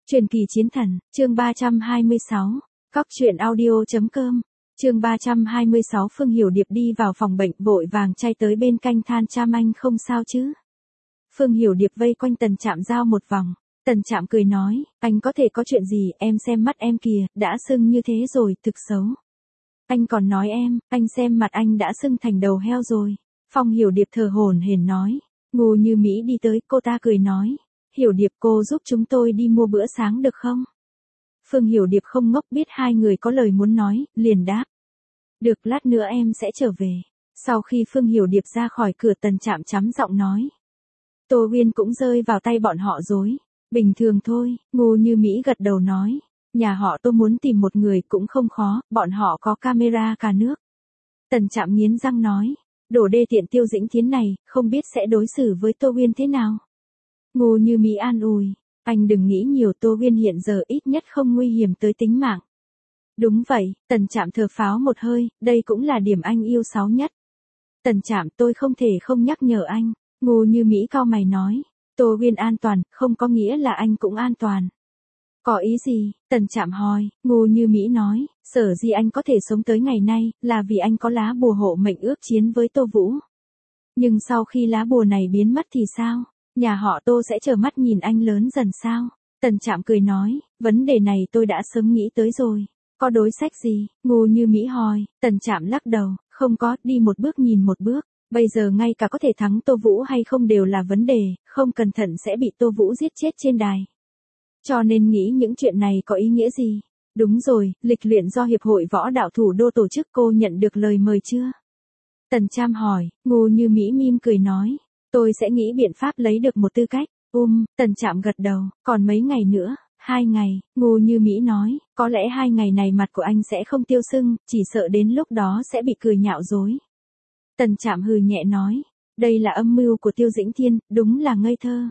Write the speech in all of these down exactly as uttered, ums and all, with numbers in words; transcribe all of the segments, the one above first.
Truyền kỳ chiến thần, chương ba trăm hai mươi sáu. Cóc truyện audio.com. Chương ba trăm hai mươi sáu. Phương Hiểu Điệp đi vào phòng bệnh vội vàng chay tới bên canh than Tram anh không sao chứ. Phương Hiểu Điệp vây quanh Tần Trạm Giao một vòng. Tần Trạm cười nói, anh có thể có chuyện gì, em xem mắt em kìa, đã sưng như thế rồi, thực xấu. Anh còn nói em, anh xem mặt anh đã sưng thành đầu heo rồi. Phong Hiểu Điệp thờ hổn hển nói. Ngô Như Mỹ đi tới, cô ta cười nói. Hiểu Điệp, cô giúp chúng tôi đi mua bữa sáng được không? Phương Hiểu Điệp không ngốc, biết hai người có lời muốn nói, liền đáp. Được, lát nữa em sẽ trở về. Sau khi Phương Hiểu Điệp ra khỏi cửa, Tần Trạm trắm giọng nói. Tô Uyên cũng rơi vào tay bọn họ rồi. Bình thường thôi, Ngô Như Mỹ gật đầu nói. Nhà họ Tô muốn tìm một người cũng không khó, bọn họ có camera cả nước. Tần Trạm nghiến răng nói. Đồ đê tiện Tiêu Dĩnh Thiến này, không biết sẽ đối xử với Tô Uyên thế nào. Ngô Như Mỹ an ủi, anh đừng nghĩ nhiều, Tô Uyên hiện giờ ít nhất không nguy hiểm tới tính mạng. Đúng vậy, Tần Trạm thở pháo một hơi, đây cũng là điểm anh yêu sáu nhất. Tần Trạm, tôi không thể không nhắc nhở anh. Ngô Như Mỹ cau mày nói, Tô Uyên an toàn, không có nghĩa là anh cũng an toàn. Có ý gì? Tần Trạm hỏi. Ngô Như Mỹ nói, sở dĩ anh có thể sống tới ngày nay, là vì anh có lá bùa hộ mệnh ước chiến với Tô Vũ. Nhưng sau khi lá bùa này biến mất thì sao? Nhà họ Tô sẽ chờ mắt nhìn anh lớn dần sao? Tần Trạm cười nói, vấn đề này tôi đã sớm nghĩ tới rồi. Có đối sách gì? Ngô Như Mỹ hỏi. Tần Trạm lắc đầu, không có, đi một bước nhìn một bước. Bây giờ ngay cả có thể thắng Tô Vũ hay không đều là vấn đề, không cẩn thận sẽ bị Tô Vũ giết chết trên đài. Cho nên nghĩ những chuyện này có ý nghĩa gì? Đúng rồi, lịch luyện do Hiệp hội Võ đạo Thủ đô tổ chức, cô nhận được lời mời chưa? Tần Trạm hỏi. Ngô Như Mỹ mỉm cười nói. Tôi sẽ nghĩ biện pháp lấy được một tư cách. Um, Tần Trạm gật đầu, còn mấy ngày nữa? Hai ngày, Ngô Như Mỹ nói, có lẽ hai ngày này mặt của anh sẽ không tiêu sưng, chỉ sợ đến lúc đó sẽ bị cười nhạo dối. Tần Trạm hừ nhẹ nói, đây là âm mưu của Tiêu Dĩnh Thiên, đúng là ngây thơ.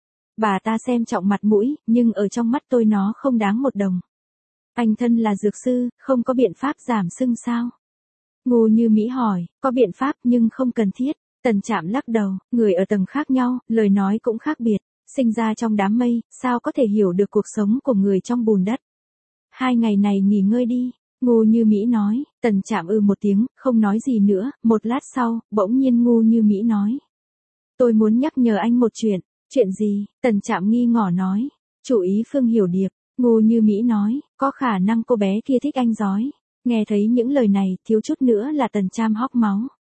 Bà ta xem trọng mặt mũi, nhưng ở trong mắt tôi nó không đáng một đồng. Anh thân là dược sư, không có biện pháp giảm sưng sao? Ngô Như Mỹ hỏi, có biện pháp nhưng không cần thiết. Tần Trạm lắc đầu, người ở tầng khác nhau, lời nói cũng khác biệt, sinh ra trong đám mây, sao có thể hiểu được cuộc sống của người trong bùn đất. Hai ngày này nghỉ ngơi đi, Ngô Như Mỹ nói. Tần Trạm ư một tiếng, không nói gì nữa, một lát sau, bỗng nhiên Ngô Như Mỹ nói. Tôi muốn nhắc nhở anh một chuyện. Chuyện gì? Tần Trạm nghi ngỏ nói. Chủ ý Phương Hiểu Điệp. Ngô Như Mỹ nói, có khả năng cô bé kia thích anh giói. Nghe thấy những lời này, thiếu chút nữa là Tần Trạm hóc máu.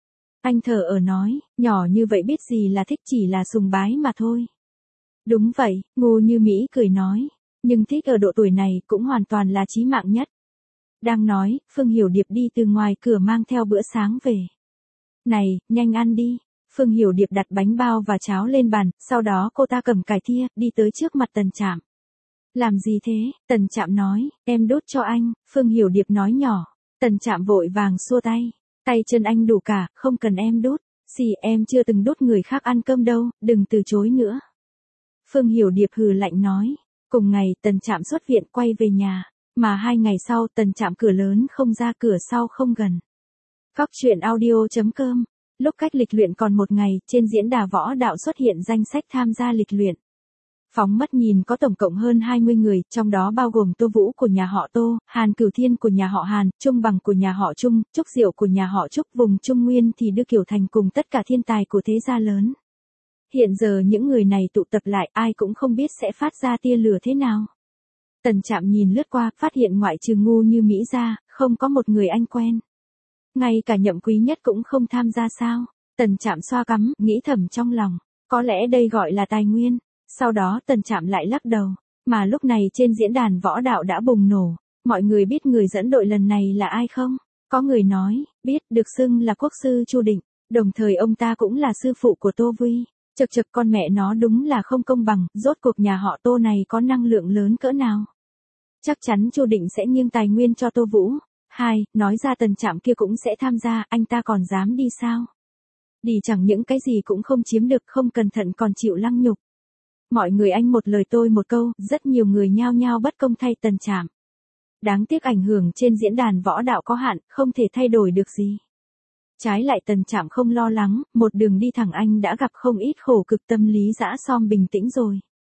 Anh thở ở nói, nhỏ như vậy biết gì là thích, chỉ là sùng bái mà thôi. Đúng vậy, Ngô Như Mỹ cười nói, nhưng thích ở độ tuổi này cũng hoàn toàn là chí mạng nhất. Đang nói, Phương Hiểu Điệp đi từ ngoài cửa mang theo bữa sáng về. Này, nhanh ăn đi. Phương Hiểu Điệp đặt bánh bao và cháo lên bàn, sau đó cô ta cầm cải thìa, đi tới trước mặt Tần Trạm. Làm gì thế? Tần Trạm nói, em đút cho anh. Phương Hiểu Điệp nói nhỏ. Tần Trạm vội vàng xua tay. Tay chân anh đủ cả, không cần em đút. Xì, em chưa từng đút người khác ăn cơm đâu, đừng từ chối nữa. Phương Hiểu Điệp hừ lạnh nói. Cùng ngày, Tần Trạm xuất viện quay về nhà. Mà hai ngày sau, Tần Trạm cửa lớn không ra cửa sau không gần. Cóc truyện audio.com. Lúc cách lịch luyện còn một ngày, trên diễn đàn võ đạo xuất hiện danh sách tham gia lịch luyện. Phóng mắt nhìn có tổng cộng hơn hai mươi người, trong đó bao gồm Tô Vũ của nhà họ Tô, Hàn Cửu Thiên của nhà họ Hàn, Trung Bằng của nhà họ Trung, Trúc Diệu của nhà họ Trúc, vùng Trung Nguyên thì Đưa Kiều Thành cùng tất cả thiên tài của thế gia lớn. Hiện giờ những người này tụ tập lại, ai cũng không biết sẽ phát ra tia lửa thế nào. Tần Trạm nhìn lướt qua, phát hiện ngoại trừ Ngô Như Mỹ ra, không có một người anh quen. Ngay cả Nhậm Quý Nhất cũng không tham gia sao? Tần Trạm xoa cắm, nghĩ thầm trong lòng, có lẽ đây gọi là tài nguyên. Sau đó Tần Trạm lại lắc đầu, mà lúc này trên diễn đàn võ đạo đã bùng nổ. Mọi người biết người dẫn đội lần này là ai không? Có người nói, biết, được xưng là quốc sư Chu Định, đồng thời ông ta cũng là sư phụ của Tô Vy. Chật chật, con mẹ nó đúng là không công bằng, rốt cuộc nhà họ Tô này có năng lượng lớn cỡ nào? Chắc chắn Chu Định sẽ nghiêng tài nguyên cho Tô Vũ. Hai, nói ra Tần Trạm kia cũng sẽ tham gia, anh ta còn dám đi sao? Đi chẳng những cái gì cũng không chiếm được, không cẩn thận còn chịu lăng nhục. Mọi người anh một lời tôi một câu, rất nhiều người nhao nhao bất công thay Tần Trạm. Đáng tiếc ảnh hưởng trên diễn đàn võ đạo có hạn, không thể thay đổi được gì. Trái lại Tần Trạm không lo lắng, một đường đi thẳng anh đã gặp không ít khổ cực, tâm lý dã som bình tĩnh rồi.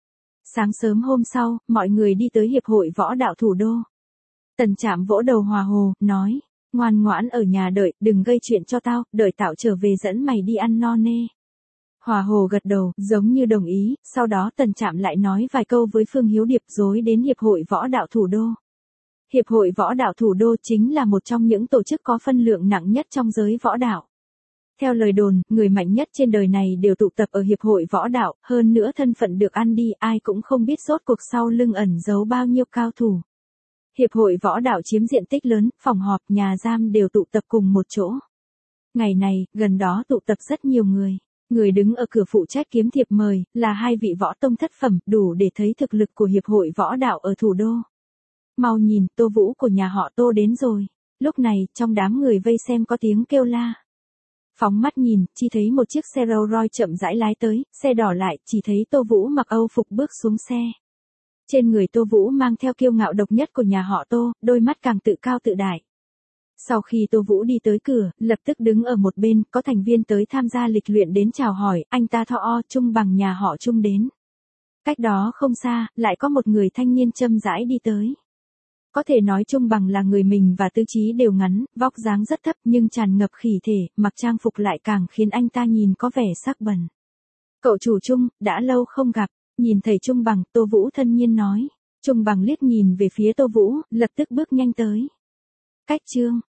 Sáng sớm hôm sau, mọi người đi tới Hiệp hội Võ Đạo Thủ đô. Tần Trạm vỗ đầu Hòa Hồ, nói, ngoan ngoãn ở nhà đợi, đừng gây chuyện cho tao, đợi tao trở về dẫn mày đi ăn no nê. Hòa Hồ gật đầu, giống như đồng ý, sau đó Tần Trạm lại nói vài câu với Phương Hiếu Điệp rồi đến Hiệp hội Võ Đạo Thủ đô. Hiệp hội Võ Đạo Thủ đô chính là một trong những tổ chức có phân lượng nặng nhất trong giới võ đạo. Theo lời đồn, người mạnh nhất trên đời này đều tụ tập ở Hiệp hội Võ Đạo, hơn nữa thân phận được ăn đi, ai cũng không biết rốt cuộc sau lưng ẩn giấu bao nhiêu cao thủ. Hiệp hội Võ Đạo chiếm diện tích lớn, phòng họp, nhà giam đều tụ tập cùng một chỗ. Ngày này, gần đó tụ tập rất nhiều người. Người đứng ở cửa phụ trách kiếm thiệp mời, là hai vị võ tông thất phẩm, đủ để thấy thực lực của Hiệp hội Võ Đạo ở thủ đô. Mau nhìn, Tô Vũ của nhà họ Tô đến rồi. Lúc này, trong đám người vây xem có tiếng kêu la. Phóng mắt nhìn, chỉ thấy một chiếc xe Rolls Royce chậm rãi lái tới, xe đỏ lại, chỉ thấy Tô Vũ mặc Âu phục bước xuống xe. Trên người Tô Vũ mang theo kiêu ngạo độc nhất của nhà họ Tô, đôi mắt càng tự cao tự đại. Sau khi Tô Vũ đi tới cửa, lập tức đứng ở một bên, có thành viên tới tham gia lịch luyện đến chào hỏi, anh ta thọ o Trung Bằng nhà họ Trung đến. Cách đó không xa, lại có một người thanh niên châm rãi đi tới. Có thể nói Trung Bằng là người mình và tư trí đều ngắn, vóc dáng rất thấp nhưng tràn ngập khỉ thể, mặc trang phục lại càng khiến anh ta nhìn có vẻ sắc bẩn. Cậu chủ Trung, đã lâu không gặp, nhìn thấy Trung Bằng, Tô Vũ thân nhiên nói. Trung Bằng liếc nhìn về phía Tô Vũ, lập tức bước nhanh tới. Cách Trương,